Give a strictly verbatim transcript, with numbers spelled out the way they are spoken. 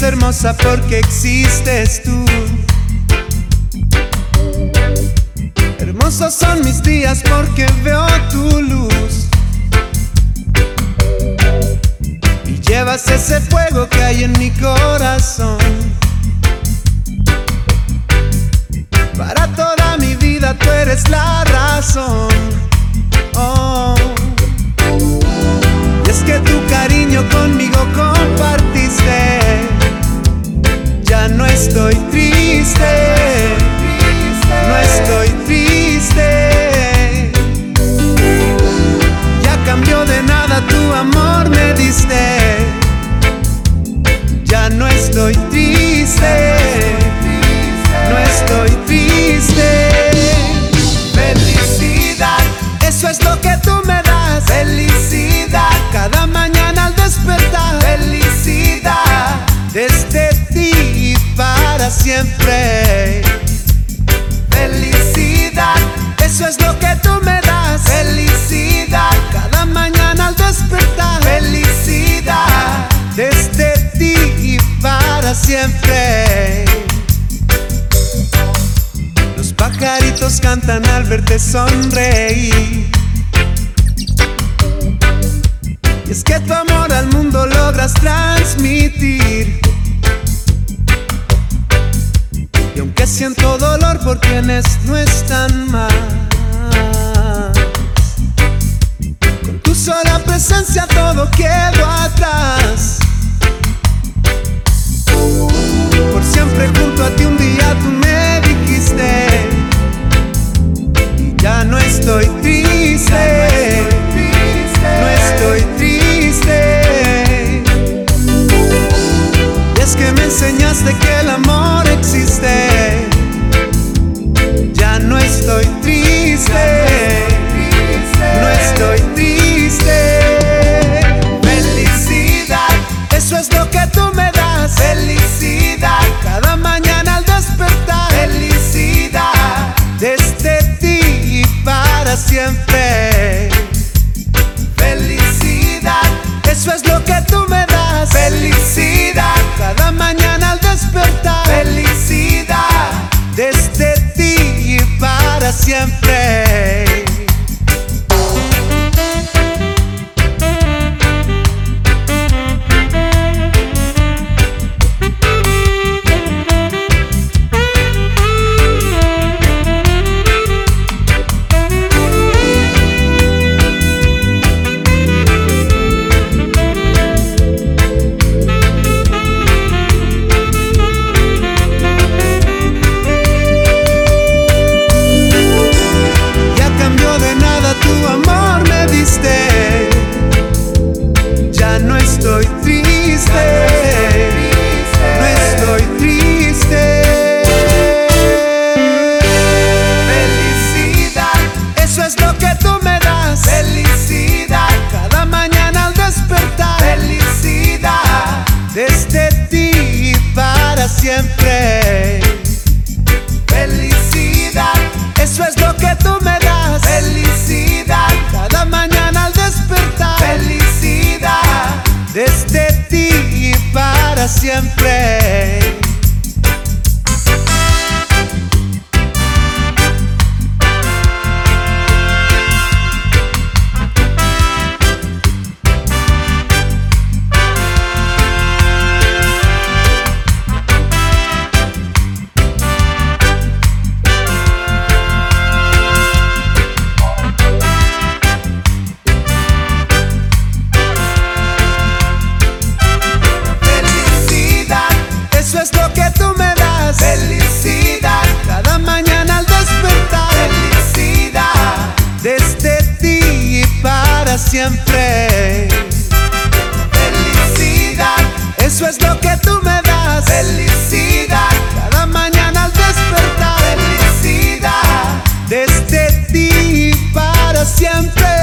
es hermosa porque existes tú. Hermosos son mis días porque veo tu luz y llevas ese fuego que hay en mi corazón. Para toda mi vida tú eres la razón. Oh. Y es que tu cariño conmigo compartiste. Ya no estoy triste, no estoy triste. Ya cambió de nada, tu amor me diste. Ya no estoy triste, no estoy triste. Felicidad, eso es lo que tú me das. Felicidad, cada mañana al despertar. Felicidad, desde ti y para siempre. Felicidad, eso es lo que tú me das. Felicidad, cada mañana al despertar. Felicidad, desde ti y para siempre. Los pajaritos cantan al verte sonreír. Y es que tu amor al mundo logras transmitir. Y aunque siento dolor por quienes no están más, con tu sola presencia todo quedó atrás. Por siempre junto a ti un día tú me dijiste. Y ya no estoy triste, no estoy triste. Y es que me enseñaste que el amor existe. Ya no estoy triste, no estoy triste. Felicidad, eso es lo que tú me das. Felicidad, cada mañana al despertar. Felicidad, desde ti y para siempre. Felicidad, eso es lo que tú me das. Felicidad, cada mañana al despertar. Felicidad, desde ti y para siempre. Ya no estoy triste, no estoy triste. Felicidad, eso es lo que tú me das. Felicidad, cada mañana al despertar. Felicidad, desde ti y para siempre. Felicidad, eso es lo que tú me das. Felicidad, cada mañana al despertar. Felicidad, desde ti y para siempre. Es lo que tú me das. Felicidad, cada mañana al despertar. Felicidad, desde ti y para siempre. Felicidad, eso es lo que tú me das. Felicidad, cada mañana al despertar. Felicidad, desde ti y para siempre.